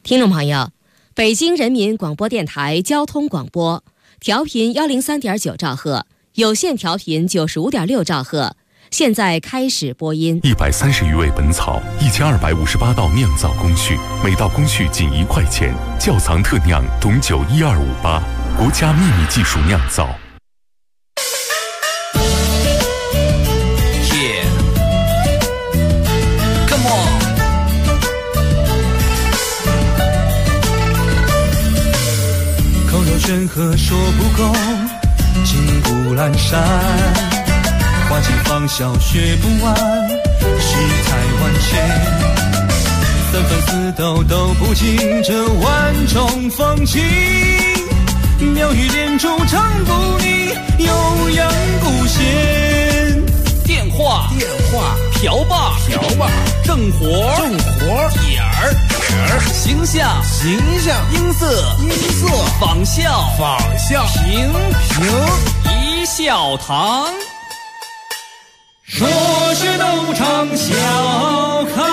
听众朋友，北京人民广播电台交通广播，调频103.9兆赫，有线调频95.6兆赫。现在开始播音。 130余味本草，1258道酿造工序，每道工序仅1块钱。窖藏特酿董酒12588，国家秘密技术酿造。 Yeah, come on. 口若悬河说不够，金谷阑珊。花尽芳笑学不完，世态万千，三分四斗斗不尽这万种风情。妙语连珠唱不腻，悠扬古弦。电话瓢把正活点儿形象音色仿效评一笑堂。说是斗场笑开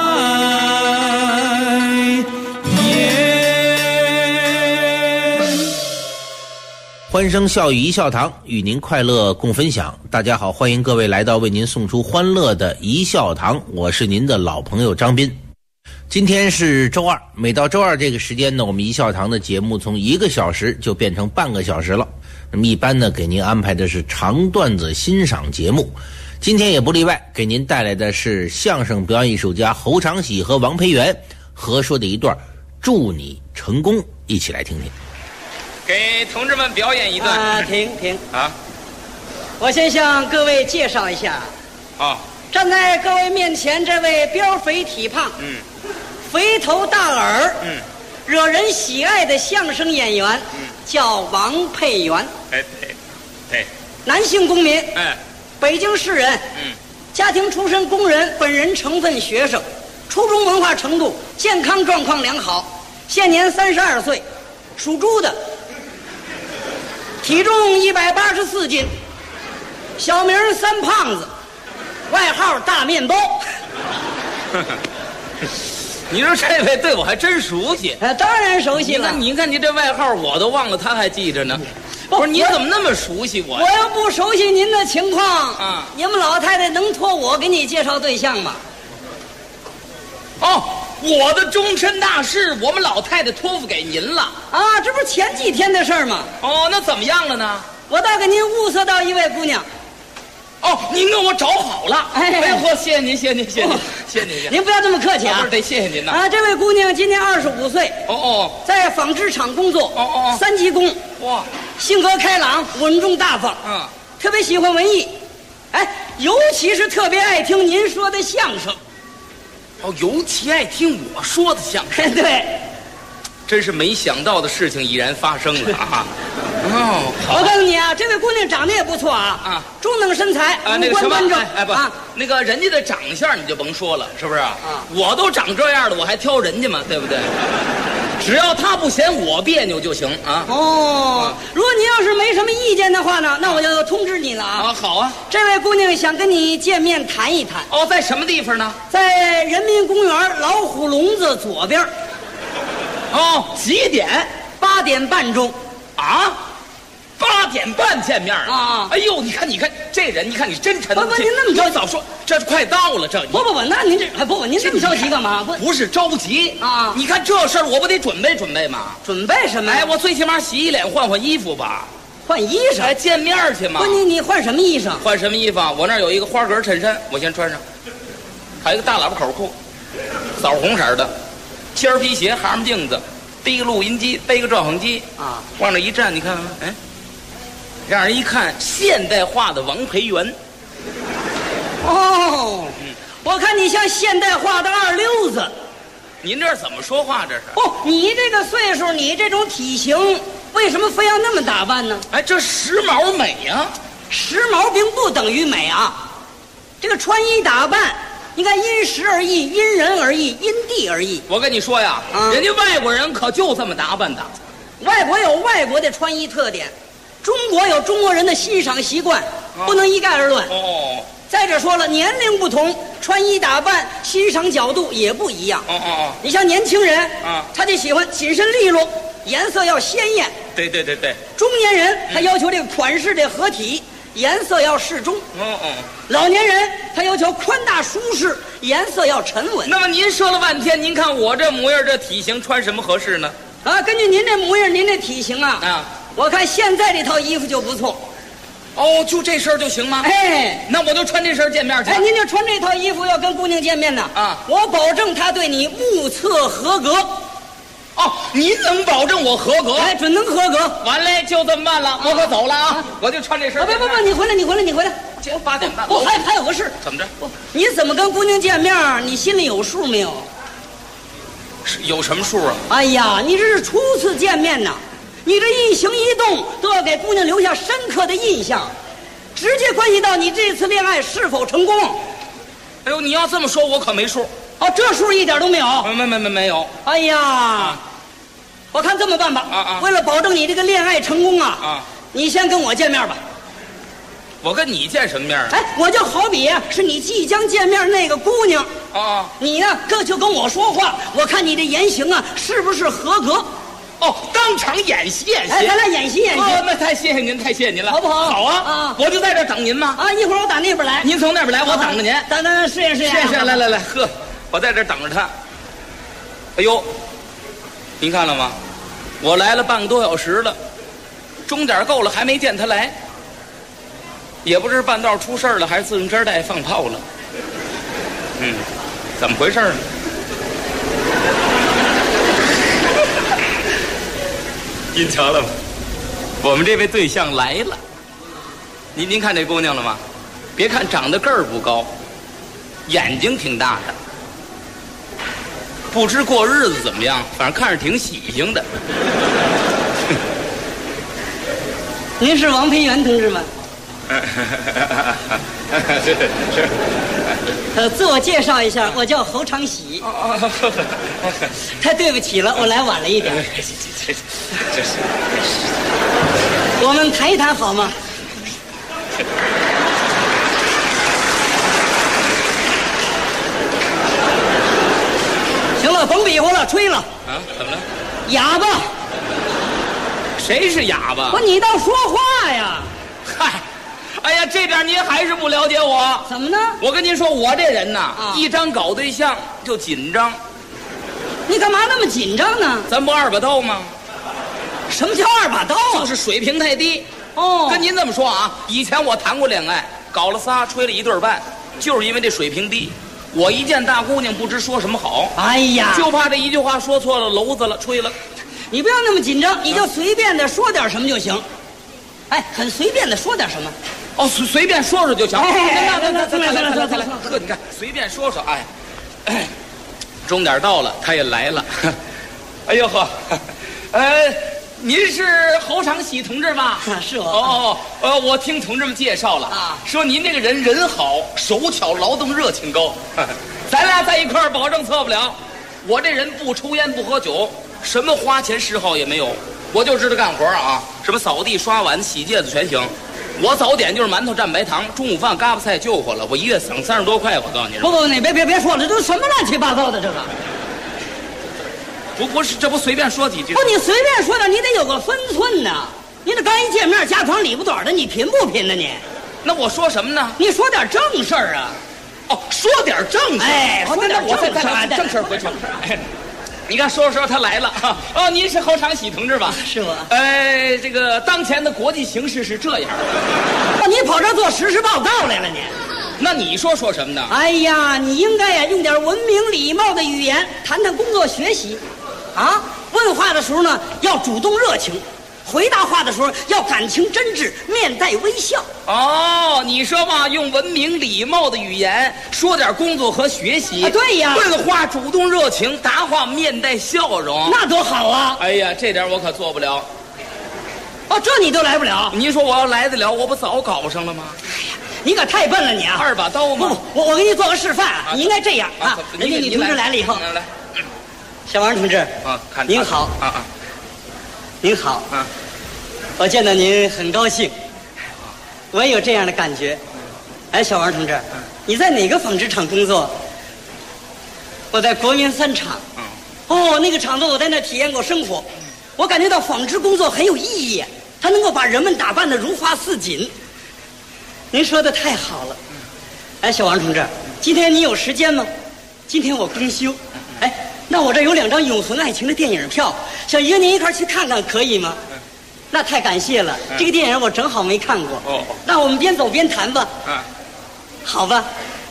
颜。 欢声笑语一笑堂，与您快乐共分享。大家好，欢迎各位来到为您送出欢乐的一笑堂，我是您的老朋友张斌。今天是周二，每到周二这个时间呢，我们一笑堂的节目从1个小时就变成半个小时了。那么一般呢，给您安排的是长段子欣赏节目。今天也不例外，给您带来的是相声表演艺术家侯长喜和王培元合说的一段祝你成功，一起来听听。 给同志们表演一段。 停啊！ 我先向各位介绍一下。站在各位面前这位膘肥体胖，肥头大耳，惹人喜爱的相声演员，叫王佩元。 对， 男性公民，北京市人，家庭出身工人，本人成分学生，初中文化程度，健康状况良好，现年32岁，属猪的，体重184斤，小名三胖子，外号大面包。 你说这位对我还真熟悉。 当然熟悉了。 你看你这外号我都忘了，他还记着呢。不是，你怎么那么熟悉我呀？ 我要不熟悉您的情况，你们老太太能托我给你介绍对象吗？ 我的终身大事，我们老太太托付给您了。 这不是前几天的事儿吗？ 那怎么样了呢？ 我倒给您物色到一位姑娘。 您给我找好了。谢谢您，谢谢您。 您不要这么客气啊！ 不是，得谢谢您呐。 这位姑娘今年25岁。在纺织厂工作。3级工。 哇， 性格开朗，稳重大方。特别喜欢文艺。尤其是特别爱听您说的相声。 尤其爱听我说的相声。 对。 真是没想到的事情已然发生了啊！ 我告诉你啊，这位姑娘长得也不错中等身材，五官端正。 那个人家的长相你就甭说了，是不是我都长这样了，我还挑人家吗？对不对？只要他不嫌我别扭就行啊。 如果你要是没什么意见的话呢，那我就通知你了好啊。 这位姑娘想跟你见面谈一谈。 在什么地方呢？ 在人民公园老虎笼子左边。 几点 ？8点半钟。 8点半见面哎呦，你看这人，你看你真沉。 不，您那么着急， 早说，这快到了，这不，那您这您这么着急干嘛？ 不是着急你看这事儿，我不得准备准备吗？ 准备什么？ 我最起码洗一脸，换换衣服吧。 换衣裳？ 见面去嘛。 不，你换什么衣裳？ 换什么衣服？我那儿有一个花格衬衫，我先穿上，还有一个大喇叭口裤，枣红色的，尖儿皮鞋，蛤蟆镜子。 背个录音机，背个照相机往那一站，你看看，让人一看现代化的王培元。 我看你像现代化的二流子。 您这是怎么说话？这是？ 你这个岁数，你这种体型，为什么非要那么打扮呢？ 这时髦美呀！ 时髦并不等于美啊，这个穿衣打扮。 你看，因时而异，因人而异，因地而异。 我跟你说呀，人家外国人可就这么打扮的。 外国有外国的穿衣特点，中国有中国人的欣赏习惯，不能一概而论。 再者者说了，年龄不同，穿衣打扮、欣赏角度也不一样。你像年轻人他就喜欢紧身利落，颜色要鲜艳。 对。 中年人他要求这个款式得合体，颜色要适中。老年人他要求宽大舒适，颜色要沉稳。 那么您说了半天，您看我这模样这体型穿什么合适呢？ 根据您这模样您这体型我看现在这套衣服就不错。 就这身就行吗？那我就穿这身见面去。 您就穿这套衣服要跟姑娘见面呢我保证她对你目测合格。 您能保证我合格？ 准能合格。 完嘞，就这么办了，我可走了我就穿这身。 不，你回来。 今天8点半。 还有个事。 怎么着？ 你怎么跟姑娘见面？你心里有数没有？ 有什么数啊？ 哎呀，你这是初次见面呐，你这一行一动都要给姑娘留下深刻的印象，直接关系到你这次恋爱是否成功。 哎呦，你要这么说，我可没数。 这数一点都没有。 没有。 哎呀，我看这么办吧。为了保证你这个恋爱成功你先跟我见面吧。 我跟你见什么面？ 我就好比是你即将见面那个姑娘你呢就跟我说话，我看你这言行是不是合格。 当场演习。 咱俩演习。 那太谢谢您了， 好不好？ 好啊。我就在这等您吗？ 一会儿我打那边来。 您从那边来，我等着您。 咱试验。 来，呵，我在这等着他。哎呦，您看了吗？我来了半个多小时了，钟点够了还没见他来，也不知半道出事了还是自行车带放炮了。怎么回事呢？您瞧了吗？我们这位对象来了。您看这姑娘了吗？别看长得个儿不高，眼睛挺大的，不知过日子怎么样，反正看着挺喜庆的。 您是王培元同志吗？ 是。 自我介绍一下，我叫侯长喜。太对不起了，我来晚了一点。 这是。 我们谈一谈好吗？行了，甭比划了，吹了。 怎么了？ 哑巴。 谁是哑巴？ 你倒说话呀！ 嗨，哎呀，这点您还是不了解我。 怎么呢？ 我跟您说，我这人一张搞对象就紧张。 你干嘛那么紧张呢？ 咱不二把刀吗？ 什么叫二把刀就是水平太低。跟您这么说以前我谈过恋爱，搞了仨，吹了1对半，就是因为这水平低。我一见大姑娘不知说什么好。 哎呀， 就怕这一句话说错了，娄子了，吹了。 你不要那么紧张，你就随便的说点什么就行。很随便的说点什么。 随便说说就行。 来， 呵，你看，随便说说。钟点到了，他也来了。哎呦呵，您是侯长喜同志吧？ 是我。 我听同志们介绍了说您这个人好，手巧，劳动热情高。咱俩在一块儿，保证错不了。我这人不抽烟不喝酒，什么花钱嗜好也没有，我就知道干活什么扫地刷碗洗戒子全行。我早点就是馒头蘸白糖，中午饭嘎巴菜就活了，我一月省30多块。我告诉你， 不，你别说了，这都什么乱七八糟的这个。 不是，这不随便说几句。 你随便说点，你得有个分寸呢。你这刚一见面，家长里不短的，你贫不贫呢你？ 那我说什么呢？ 你说点正事儿说点正事儿。 说点正事儿回去。你看，说他来了您是侯长喜同志吧？ 是我。 这个当前的国际形势是这样的。 你跑这做实时报告来了你？ 那你说什么呢？ 哎呀，你应该用点文明礼貌的语言谈谈工作学习。问话的时候呢，要主动热情；回答话的时候要感情真挚，面带微笑。 你说嘛，用文明礼貌的语言说点工作和学习。 对呀， 问话主动热情，答话面带笑容， 那多好啊！ 哎呀，这点我可做不了。 这你都来不了？ 您说我要来得了，我不早搞上了吗？ 哎呀，你可太笨了你二把刀吗？ 不，我给你做个示范你应该这样人家女同志来了以后， 来。 小王同志您好您好我见到您很高兴，我也有这样的感觉。小王同志， 你在哪个纺织厂工作？我在国民3厂。哦，那个厂子我在那体验过生活，我感觉到纺织工作很有意义，它能够把人们打扮得如花似锦。您说的太好了。哎，小王同志，今天你有时间吗？今天我公休。哎，那我这有2张永恒爱情的电影票，想约您一块去看看，可以吗？那太感谢了，这个电影我正好没看过。哦，那我们边走边谈吧。好吧。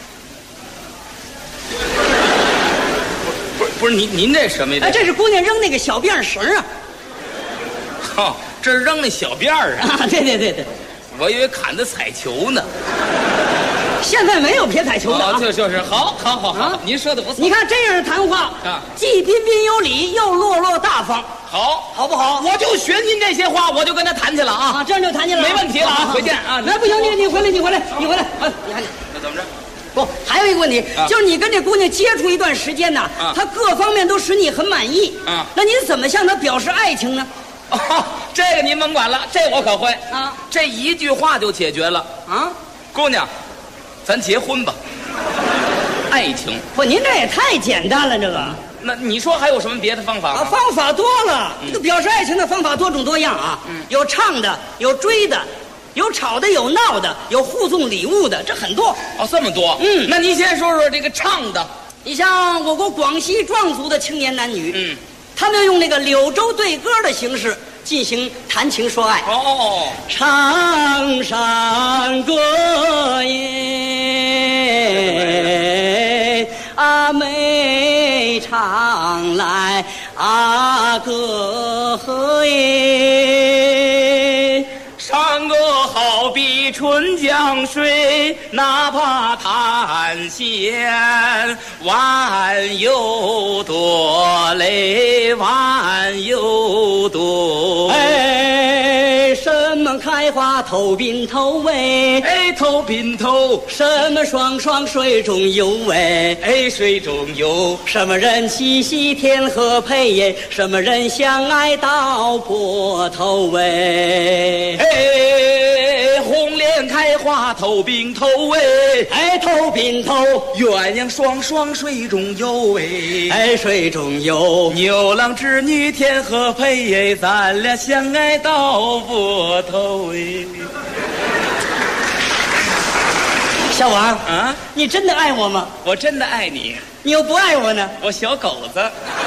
不是您这什么呀？ 哎，这是姑娘扔那个小辫绳啊。 哦，这是扔那小辫儿啊？ 对， 我以为砍的彩球呢。 现在没有撇彩球的啊。 就是好，您说的不错。 你看这样的谈话啊，既彬彬有礼，又落落大方，好不好？ 我就学您这些话，我就跟他谈去了啊。 这样就谈去了， 没问题了啊。回见啊。 那不行，你回来，你回来。你看， 那怎么着？ 不，还有一个问题，就是你跟这姑娘接触一段时间呢，她各方面都使你很满意那您怎么向她表示爱情呢？ 哦，这个您甭管了，这我可会啊，这一句话就解决了啊。姑娘，咱结婚吧。爱情不，您这也太简单了，这个。 那你说还有什么别的方法吗？ 方法多了，这个表示爱情的方法多种多样啊，有唱的，有追的。有吵的，有闹的，有互送礼物的，这很多哦，这么多。那您先说说这个唱的。 你像我国广西壮族的青年男女，他们用那个柳州对歌的形式进行谈情说爱。 哦， 唱山歌耶，妹唱来歌和耶。 山歌好比春江水，哪怕滩险，弯又多嘞，弯又多。 哎，什么开花头鬓头喂？ 哎，头鬓头。 什么双双水中游喂？ 哎，水中游。 什么人嬉戏天河配耶？什么人相爱到白头喂？ 哎，红莲开花头鬓头喂， 哎，头鬓头。 鸳鸯双双水中游喂， 哎，水中游。 牛郎织女天河配哎，咱俩相爱到白头哎。 小王啊，你真的爱我吗？ 我真的爱你。 你又不爱我呢？ 我小狗子。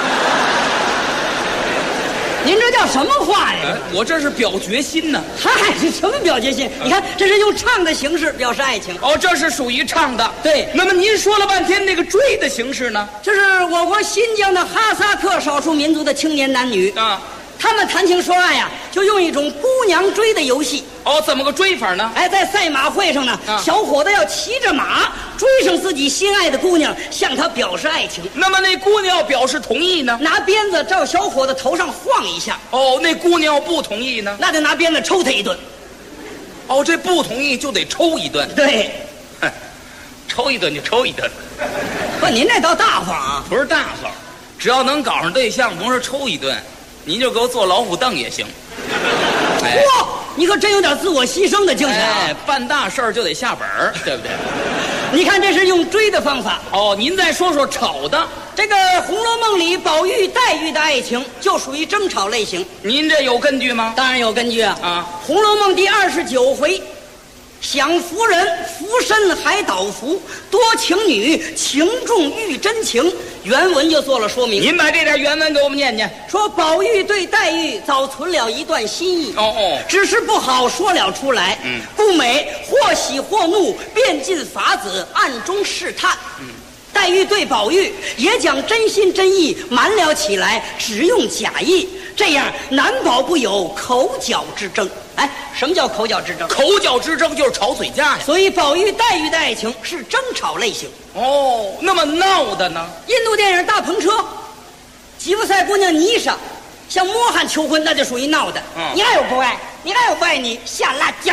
您这叫什么话呀？ 我这是表决心呢。 嗨，这什么表决心？你看，这是用唱的形式表示爱情。 哦，这是属于唱的。 对。 那么您说了半天那个追的形式呢？ 这是我国新疆的哈萨克少数民族的青年男女啊，他们谈情说爱呀，就用一种姑娘追的游戏。 哦，怎么个追法呢？ 哎，在赛马会上呢，小伙子要骑着马追上自己心爱的姑娘，向她表示爱情。 那么那姑娘要表示同意呢？ 拿鞭子照小伙子头上晃一下。 哦，那姑娘要不同意呢？ 那就拿鞭子抽他一顿。 哦，这不同意就得抽一顿。 对， 抽一顿就抽一顿。 不，您这倒大方啊。 不是大方，只要能搞上对象，甭说抽一顿，您就给我坐老虎凳也行。 哇，你可真有点自我牺牲的精神啊！ 办大事儿就得下本儿，对不对？ 你看，这是用追的方法。 哦，您再说说吵的。 这个《红楼梦》里宝玉黛玉的爱情就属于争吵类型。 您这有根据吗？ 当然有根据啊！《红楼梦》第29回，享福人，福身海岛福，多情女，情重遇真情。原文就做了说明。 您把这点原文给我们念念。 说宝玉对黛玉早存了一段心意，只是不好说了出来。故美或喜或怒，变尽法子，暗中试探。黛玉对宝玉也讲真心真意，瞒了起来，只用假意，这样难保不有口角之争。哎，什么叫口角之争？ 口角之争就是吵嘴架呀。 所以宝玉黛玉的爱情是争吵类型。 哦，那么闹的呢？ 印度电影《大篷车》，吉普赛姑娘妮莎向摩汉求婚，那就属于闹的。你爱我不爱？你爱我不爱你？下辣椒。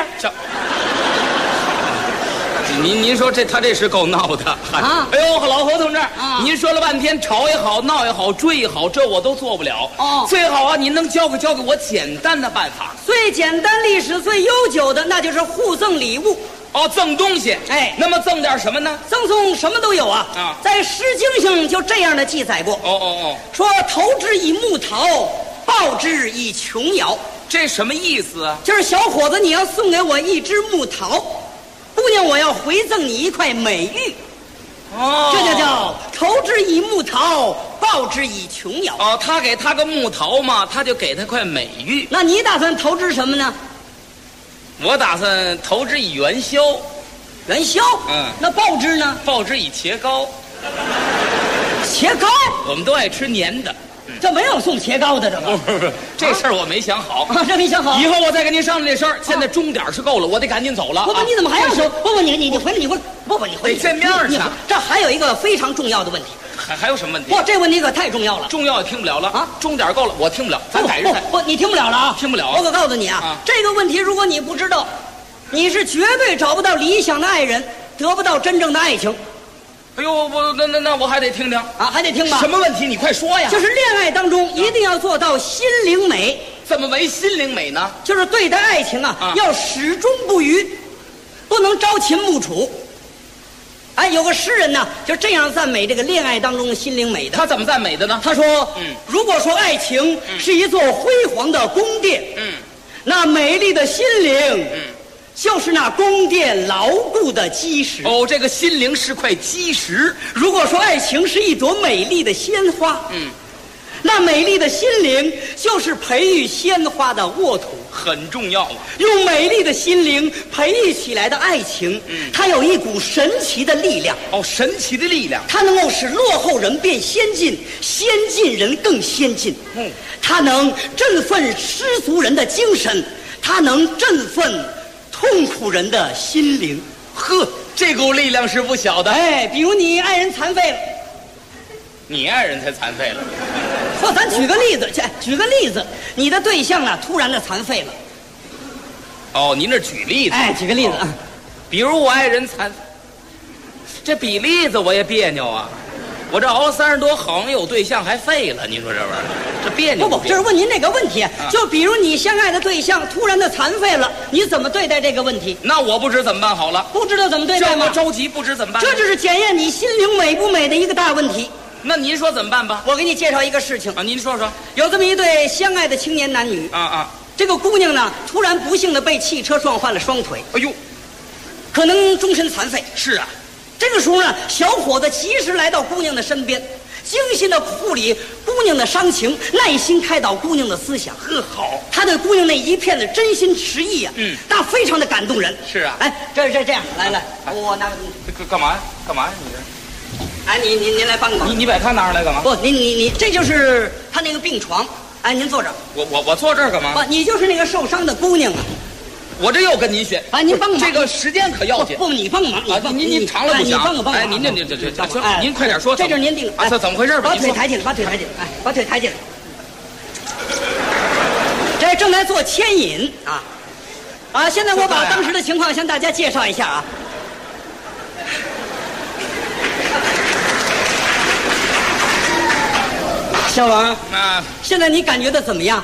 您说他这是够闹的啊！哎呦，老何同志，您说了半天，吵也好，闹也好，追也好，这我都做不了。最好啊，您能教给我简单的办法。 最简单、历史最悠久的，那就是互赠礼物。 哦，赠东西。 哎， 那么赠点什么呢？ 赠送什么都有啊。 啊， 在《诗经》上就这样的记载过。说投之以木桃，报之以琼瑶。 这什么意思啊？ 就是小伙子，你要送给我一只木桃，姑娘，我要回赠你一块美玉。哦，这就叫投之以木桃，报之以琼瑶。 哦，他给他个木桃嘛，他就给他块美玉。 那你打算投之什么呢？ 我打算投之以元宵。 元宵？那报之呢？ 报之以茄糕。 茄糕？ 我们都爱吃黏的。 这没有送茄糕的，这个不，这事儿我没想好啊，这没想好。 以后我再跟您商量这事儿。现在钟点是够了，我得赶紧走了。 不，你怎么还要说？不，你回来，你回来。不，你回来。 得见面去。 这还有一个非常重要的问题。 还有什么问题？ 不，这问题可太重要了。 重要也听不了了啊！钟点够了，我听不了。咱改日菜。 不，你听不了了啊！ 听不了。 我可告诉你啊，这个问题如果你不知道，你是绝对找不到理想的爱人，得不到真正的爱情。 哎呦，那我还得听听啊，还得听吧？ 什么问题？你快说呀！ 就是恋爱当中一定要做到心灵美。 怎么为心灵美呢？ 就是对待爱情啊，要始终不渝，不能朝秦暮楚。哎，有个诗人呢，就这样赞美这个恋爱当中的心灵美的。 他怎么赞美的呢？ 他说：如果说爱情是一座辉煌的宫殿，那美丽的心灵，就是那宫殿牢固的基石。 哦，这个心灵是块基石。 如果说爱情是一朵美丽的鲜花，那美丽的心灵就是培育鲜花的沃土， 很重要啊。 用美丽的心灵培育起来的爱情，它有一股神奇的力量。 哦，神奇的力量， 它能够使落后人变先进，先进人更先进。它能振奋失足人的精神，它能振奋痛苦人的心灵。 呵，这股力量是不小的。 哎，比如你爱人残废了， 你爱人才残废了。 说咱举个例子，你的对象啊突然的残废了。 哦，您这举例子。 哎，举个例子啊， 比如我爱人残，这比例子我也别扭啊。我这熬30多，好像有对象还废了，您说这玩意儿，这别扭。 不，这是问您这个问题，就比如你相爱的对象突然的残废了，你怎么对待这个问题？ 那我不知怎么办好了。 不知道怎么对待吗？ 这么着急，不知怎么办？ 这就是检验你心灵美不美的一个大问题。 那您说怎么办吧？ 我给你介绍一个事情啊，您说说。 有这么一对相爱的青年男女这个姑娘呢，突然不幸的被汽车撞坏了双腿， 哎呦， 可能终身残废。 是啊。 这个时候呢，小伙子及时来到姑娘的身边，精心的护理姑娘的伤情，耐心开导姑娘的思想。 好， 他对姑娘那一片的真心实意啊，那非常的感动人。 是啊， 哎，这样，来，我拿干嘛呀？你这？ 哎，您来帮个忙。 你把他拿上来干嘛？ 不，你这就是他那个病床。哎，您坐这儿。 我坐这儿干嘛？ 不，你就是那个受伤的姑娘啊。 我这又跟您学。 哎，您帮个忙。 这个时间可要紧。 不，你帮个忙。 您长了不行。 你帮个忙。 哎，您这行，您快点说。 这就是您定。 啊，怎么回事？ 把腿抬起来，哎，把腿抬起来。这正在做牵引啊！现在我把当时的情况向大家介绍一下啊。小王现在你感觉到怎么样？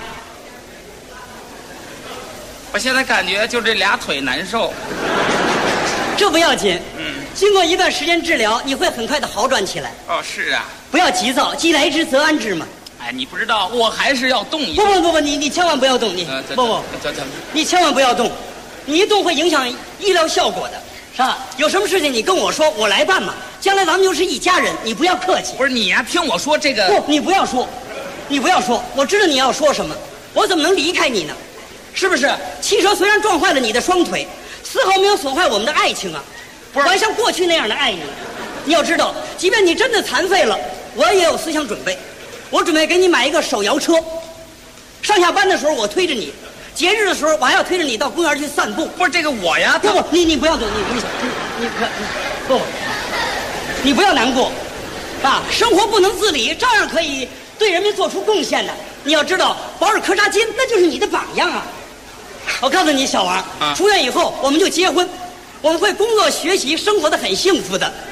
我现在感觉就这俩腿难受。 这不要紧，经过一段时间治疗，你会很快的好转起来。 哦，是啊。 不要急躁，既来之则安之嘛。 哎，你不知道，我还是要动一下。 不，你千万不要动，你千万不要动，你一动会影响医疗效果的，是吧？有什么事情你跟我说，我来办嘛。将来咱们就是一家人，你不要客气。 不是你呀，听我说这个。 不，你不要说，我知道你要说什么，我怎么能离开你呢？是不是？汽车虽然撞坏了你的双腿，丝毫没有损坏我们的爱情啊！我还像过去那样的爱你。你要知道，即便你真的残废了，我也有思想准备。我准备给你买一个手摇车，上下班的时候我推着你，节日的时候我还要推着你到公园去散步。 不是这个我呀， 不，你不要动，你不要难过，生活不能自理，照样可以对人民做出贡献的。你要知道，保尔柯察金那就是你的榜样啊！我告诉你，小王，出院以后我们就结婚，我们会工作学习，生活得很幸福的。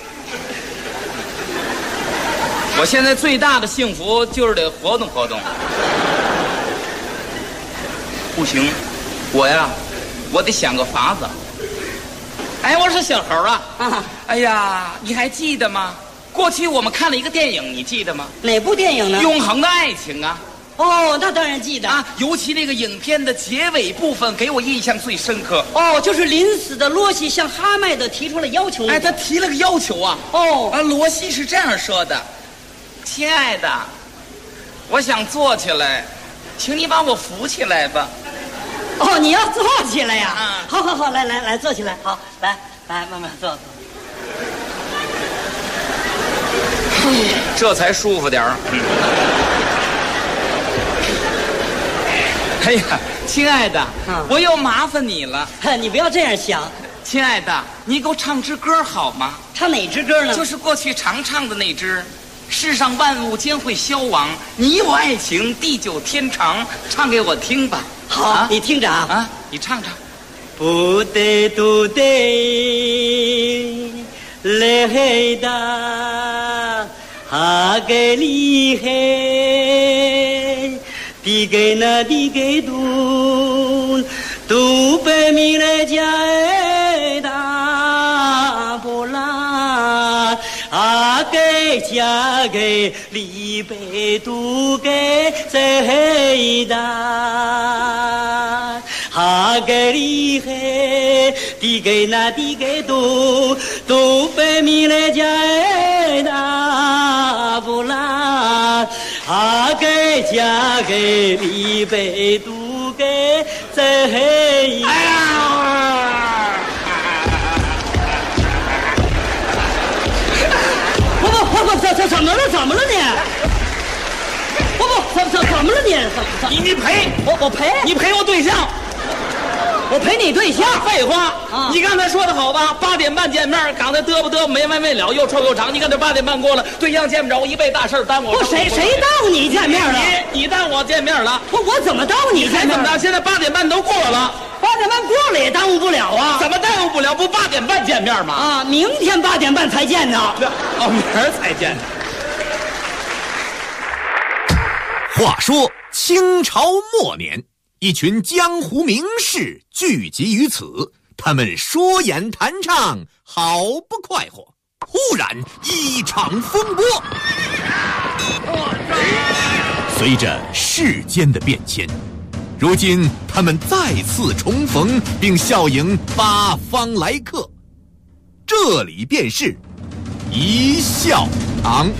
我现在最大的幸福就是得活动活动。不行，我得想个法子。 哎，我是小猴啊。哎呀，你还记得吗？过去我们看了一个电影，你记得吗？ 哪部电影呢？ 永恒的爱情啊。 哦，那当然记得啊，尤其那个影片的结尾部分给我印象最深刻。 哦，就是临死的罗西向哈麦德提出了要求。 哎，他提了个要求啊。 哦， 罗西是这样说的：亲爱的，我想坐起来，请你把我扶起来吧。 哦，你要坐起来呀？ 啊， 好，来，坐起来。好，来，慢慢坐。 这才舒服点儿。哎呀，亲爱的，我又麻烦你了。 你不要这样想。 亲爱的，你给我唱支歌好吗？ 唱哪支歌呢？ 就是过去常唱的那支。世上万物将会消亡，你我爱情地久天长。唱给我听吧。 好，你听着啊。 你唱唱。 不得不得来的哈给里嘿。地给那地给都被米来加大不啦，啊给加给里贝都给在大，啊给里嘿地给那地给都被米来加大不啦。啊给嫁给李贝都给在哎呀！不，怎么了你？不，怎么了你？ 你赔我赔？ 你赔我对象？ 我陪你对象？ 废话！你刚才说的好吧？8点半见面，刚才嘚啵没完没了，又臭又长。你看这8点半过了，对象见不着，我一辈大事耽误。 不，谁耽误你见面了？ 你耽误我见面了。 不，我怎么耽误你见面？ 怎么着？现在8点半都过了 ，8点半过了也耽误不了啊。 怎么耽误不了？不8点半见面吗？ 啊，明天8点半才见呢。 明儿才见。 话说清朝末年，一群江湖名士聚集于此，他们说演弹唱，好不快活。忽然一场风波。随着世间的变迁，如今他们再次重逢，并笑迎八方来客。这里便是一笑堂。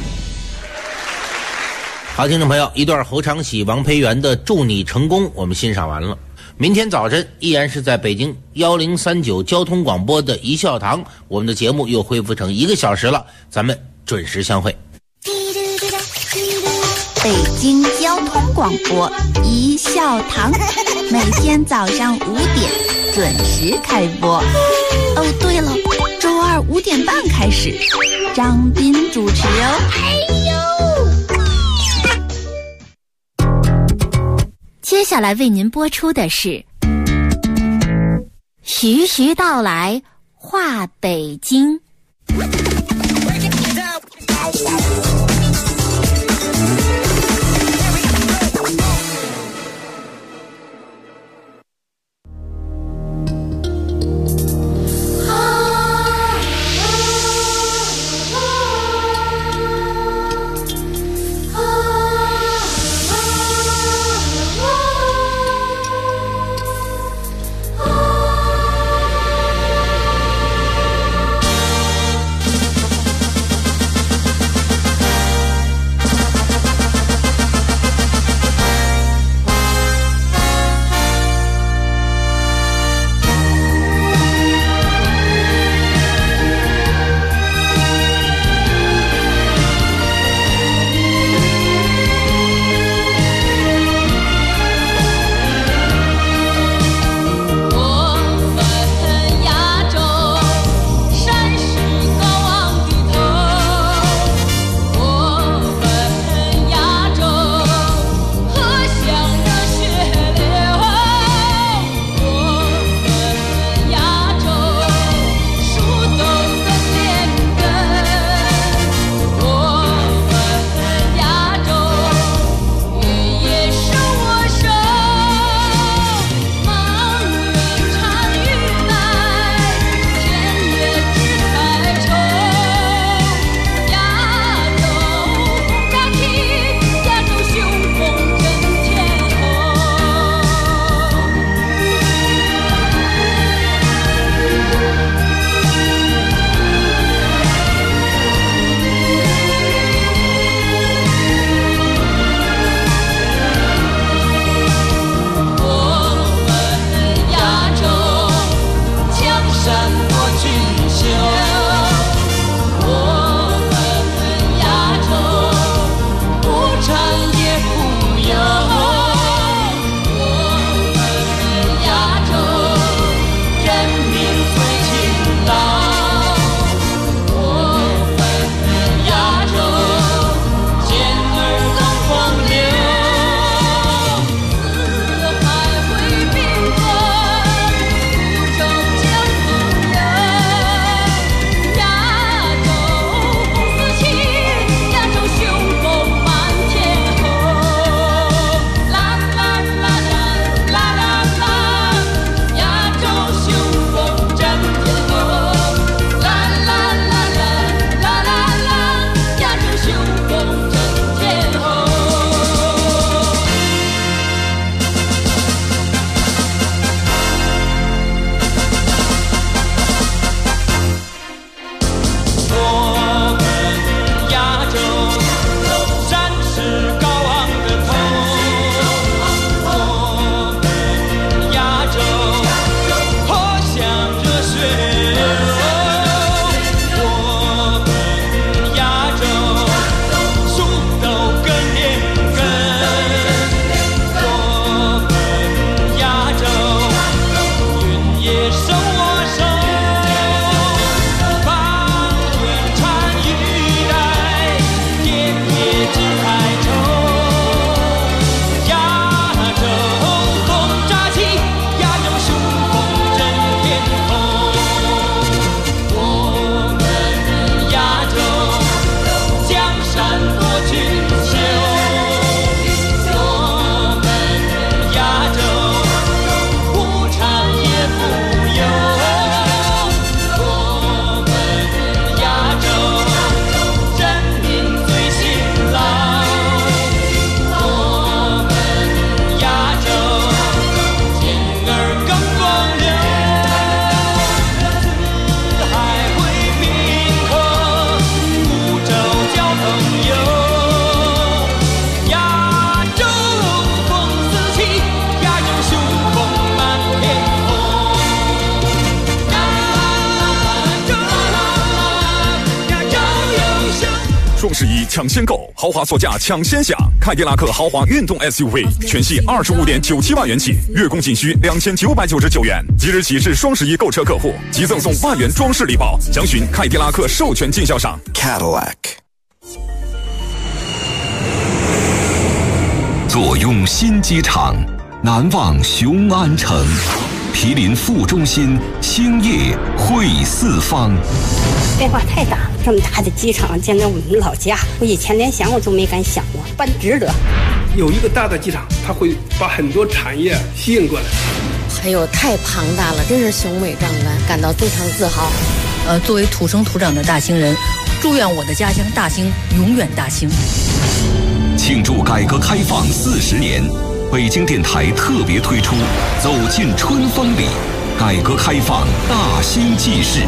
好，听众朋友，一段侯长喜、王培元的《祝你成功》我们欣赏完了。明天早晨依然是在北京1039交通广播的一笑堂，我们的节目又恢复成1个小时了，咱们准时相会。 北京交通广播一笑堂，每天早上5点准时开播。哦，对了，周二5点半开始，张斌主持哦。接下来为您播出的是徐徐道来话北京。 双11抢先购，豪华座驾抢先享。凯迪拉克豪华运动 SUV 全系25.97万元起，月供仅需2999元。即日起至双11购车客户即赠送万元装饰礼包，详询凯迪拉克授权经销商 Cadillac。 坐拥新机场，难忘雄安城。毗邻副中心，兴业汇四方。 变化太大了，这么大的机场建在我们老家，我以前连想我都没敢想过，办值得。 有一个大的机场，它会把很多产业吸引过来。 还有太庞大了，真是雄伟壮观，感到非常自豪。 作为土生土长的大兴人，祝愿我的家乡大兴永远大兴。 庆祝改革开放40年。北京电台特别推出《走进春风里》，改革开放大兴纪事。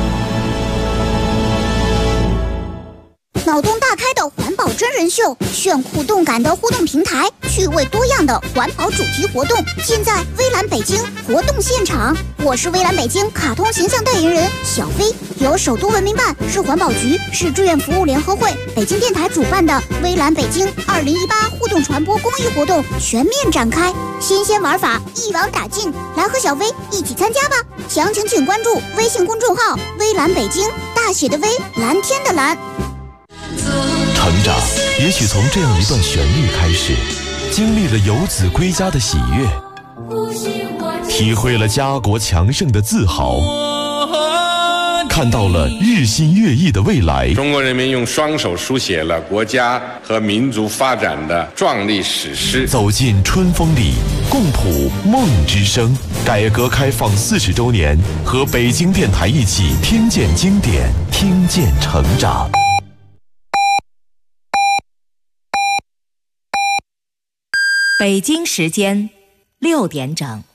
脑洞大开的环保真人秀，炫酷动感的互动平台，趣味多样的环保主题活动，尽在微蓝北京活动现场。我是微蓝北京卡通形象代言人小飞，由首都文明办、市环保局、市志愿服务联合会、北京电台主办的微蓝北京2018互动传播公益活动全面展开，新鲜玩法一网打尽，来和小飞一起参加吧！详情请关注微信公众号“微蓝北京”，大写的微，蓝天的蓝。 成长也许从这样一段旋律开始，经历了游子归家的喜悦，体会了家国强盛的自豪，看到了日新月异的未来。 中国人民用双手书写了国家和民族发展的壮丽史诗。 走进春风里，共谱梦之声。改革开放40周年，和北京电台一起听见经典，听见成长。 北京时间6点整。